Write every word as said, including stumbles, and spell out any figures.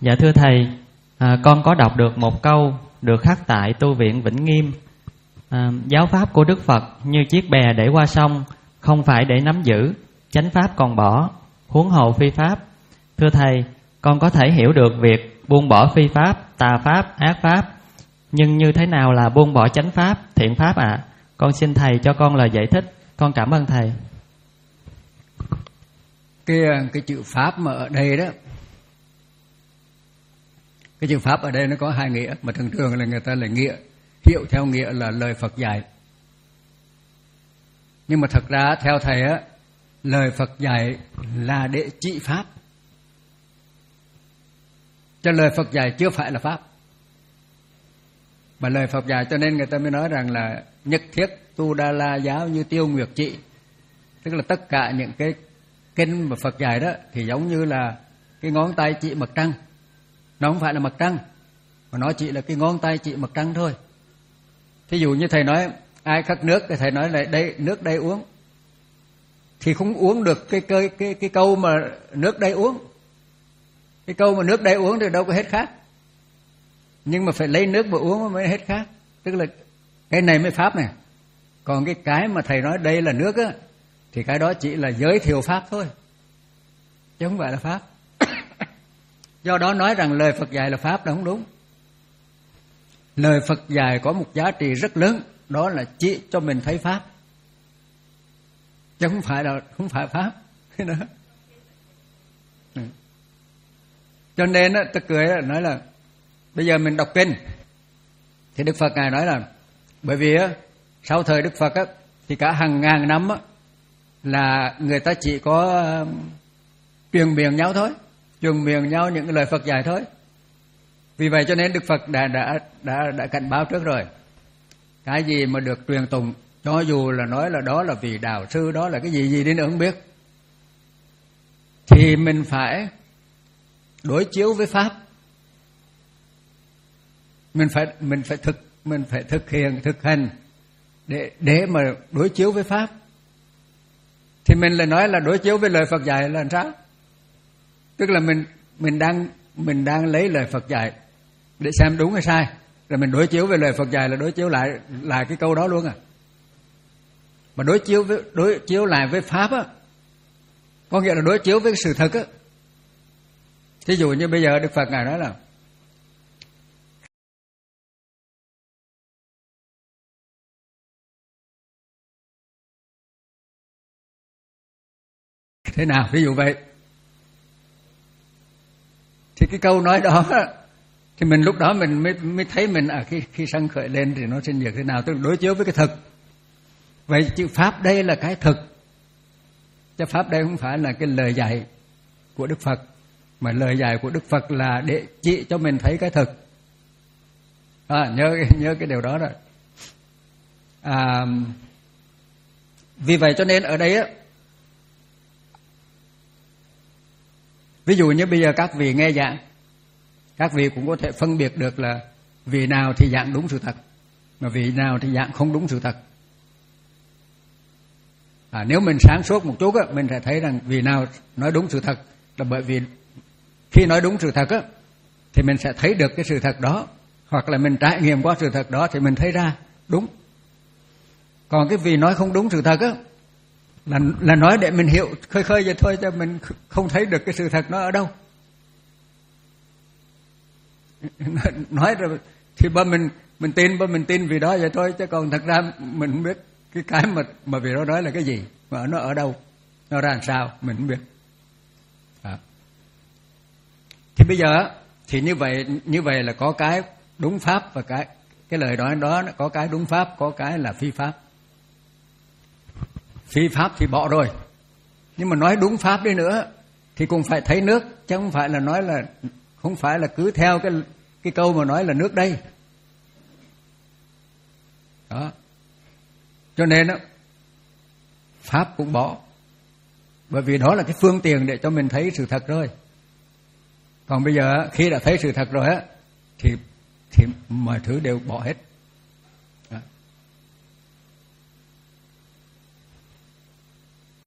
Dạ thưa thầy, à, con có đọc được một câu được khắc tại tu viện Vĩnh Nghiêm. à, Giáo pháp của Đức Phật như chiếc bè để qua sông, không phải để nắm giữ, chánh pháp còn bỏ, huống hồ phi pháp. Thưa thầy, con có thể hiểu được việc buông bỏ phi pháp, tà pháp, ác pháp, nhưng như thế nào là buông bỏ chánh pháp, thiện pháp ạ? À? Con xin thầy cho con lời giải thích. Con cảm ơn thầy. Cái, cái chữ pháp mà ở đây đó, cái chữ pháp ở đây nó có hai nghĩa, mà thường thường là người ta lại nghĩa hiểu theo nghĩa là lời Phật dạy. Nhưng mà thật ra theo thầy á, lời Phật dạy là để trị pháp, cho lời Phật dạy chưa phải là pháp. Mà lời Phật dạy cho nên người ta mới nói rằng là nhất thiết tu đa la giáo như tiêu nguyệt trị. Tức là tất cả những cái kinh mà Phật dạy đó thì giống như là cái ngón tay chỉ mặt trăng. Nó không phải là mặt trăng, mà nó chỉ là cái ngón tay chỉ mặt trăng thôi. Thí dụ như thầy nói ai khát nước thì thầy nói là đây nước đây uống, thì không uống được cái cái cái cái câu mà nước đây uống. Cái câu mà nước đây uống thì đâu có hết khát, nhưng mà phải lấy nước mà uống mới hết khát. Tức là cái này mới pháp này. Còn cái cái mà thầy nói đây là nước á, thì cái đó chỉ là giới thiệu pháp thôi, chứ không phải là pháp. Do đó nói rằng lời Phật dạy là pháp là không đúng. Lời Phật dạy có một giá trị rất lớn, đó là chỉ cho mình thấy pháp, chứ không phải là không phải pháp. Cho nên á, tôi cười nói là bây giờ mình đọc kinh thì Đức Phật ngài nói là bởi vì á, sau thời Đức Phật á, thì cả hàng ngàn năm á, là người ta chỉ có uh, truyền miệng nhau thôi, truyền miệng nhau những lời Phật dạy thôi. Vì vậy cho nên Đức Phật đã đã đã đã cảnh báo trước rồi, cái gì mà được truyền tụng, cho dù là nói là đó là vị đạo sư, đó là cái gì gì đi nữa không biết, thì mình phải đối chiếu với pháp. Mình phải mình phải thực mình phải thực hiện thực hành để để mà đối chiếu với pháp. Thì mình lại nói là đối chiếu với lời Phật dạy là làm sao? Tức là mình mình đang mình đang lấy lời Phật dạy để xem đúng hay sai, rồi mình đối chiếu với lời Phật dạy là đối chiếu lại lại cái câu đó luôn à. Mà đối chiếu với đối chiếu lại với pháp á, có nghĩa là đối chiếu với sự thật á. Thí dụ như bây giờ Đức Phật ngài nói là thế nào, ví dụ vậy, thì cái câu nói đó thì mình lúc đó mình mới mới thấy mình à khi khi sân khởi lên thì nó sinh diệt thế nào, tức là đối chiếu với cái thực. Vậy chữ pháp đây là cái thực, chứ pháp đây không phải là cái lời dạy của Đức Phật, mà lời dạy của Đức Phật là để chỉ cho mình thấy cái thực. À, nhớ nhớ cái điều đó rồi. À, vì vậy cho nên ở đây á, ví dụ như bây giờ các vị nghe giảng, các vị cũng có thể phân biệt được là vị nào thì giảng đúng sự thật, mà vị nào thì giảng không đúng sự thật. À, nếu mình sáng suốt một chút á, mình sẽ thấy rằng vị nào nói đúng sự thật là bởi vì khi nói đúng sự thật á, thì mình sẽ thấy được cái sự thật đó, hoặc là mình trải nghiệm qua sự thật đó thì mình thấy ra đúng. Còn cái vị nói không đúng sự thật á, là là nói để mình hiểu khơi khơi vậy thôi, cho mình không thấy được cái sự thật nó ở đâu. Nói rồi thì ba mình mình tin ba mình tin vì đó vậy thôi, chứ còn thật ra mình không biết cái cái mà mà vì đó nói là cái gì, mà nó ở đâu, nó ra làm sao mình không biết. À. Thì bây giờ thì như vậy như vậy là có cái đúng pháp và cái cái lời nói đó có cái đúng pháp, có cái là phi pháp. Phi pháp thì bỏ rồi, nhưng mà nói đúng pháp đi nữa thì cũng phải thấy nước, chứ không phải là nói là không phải là cứ theo cái cái câu mà nói là nước đây. Đó. Cho nên đó, pháp cũng bỏ, bởi vì đó là cái phương tiện để cho mình thấy sự thật rồi. Còn bây giờ khi đã thấy sự thật rồi á, thì thì mọi thứ đều bỏ hết.